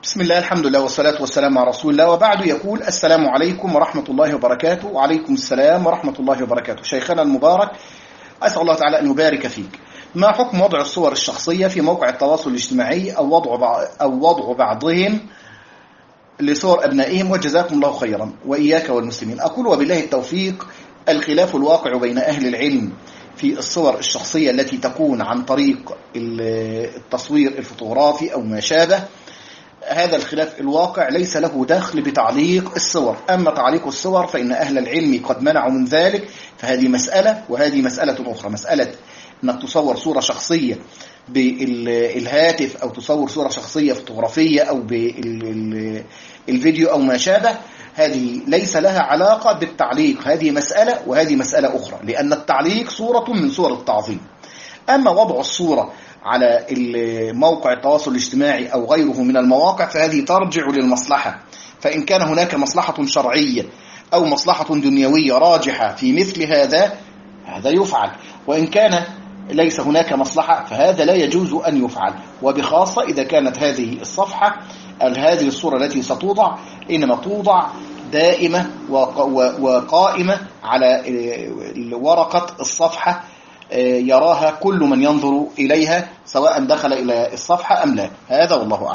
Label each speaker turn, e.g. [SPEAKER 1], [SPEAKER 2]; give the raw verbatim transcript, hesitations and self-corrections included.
[SPEAKER 1] بسم الله، الحمد لله والصلاة والسلام على رسول الله، وبعد. يقول: السلام عليكم ورحمة الله وبركاته. وعليكم السلام ورحمة الله وبركاته. شيخنا المبارك، أسأل الله تعالى أن يبارك فيك. ما حكم وضع الصور الشخصية في موقع التواصل الاجتماعي أو وضع بعض أو وضع بعضهم لصور أبنائهم؟ وجزاكم الله خيرا وإياك والمسلمين. أقول وبالله التوفيق. الخلاف الواقع بين أهل العلم في الصور الشخصية التي تكون عن طريق التصوير الفوتوغرافي أو ما شابه. هذا الخلاف الواقع ليس له دخل بتعليق الصور. أما تعليق الصور فإن أهل العلم قد منعوا من ذلك، فهذه مسألة وهذه مسألة أخرى. مسألة أنك تصور صورة شخصية بالهاتف أو تصور صورة شخصية فوتوغرافية أو بالفيديو أو ما شابه، هذه ليس لها علاقة بالتعليق. هذه مسألة وهذه مسألة أخرى، لأن التعليق صورة من صور التعظيم. أما وضع الصورة على موقع التواصل الاجتماعي أو غيره من المواقع فهذه ترجع للمصلحة. فإن كان هناك مصلحة شرعية أو مصلحة دنيوية راجحة في مثل هذا، هذا يفعل. وإن كان ليس هناك مصلحة فهذا لا يجوز أن يفعل، وبخاصة إذا كانت هذه الصفحة هذه الصورة التي ستوضع إنما توضع دائمة وقائمة على ورقة الصفحة يراها كل من ينظر إليها، سواء دخل إلى الصفحة أم لا. هذا والله أعلم.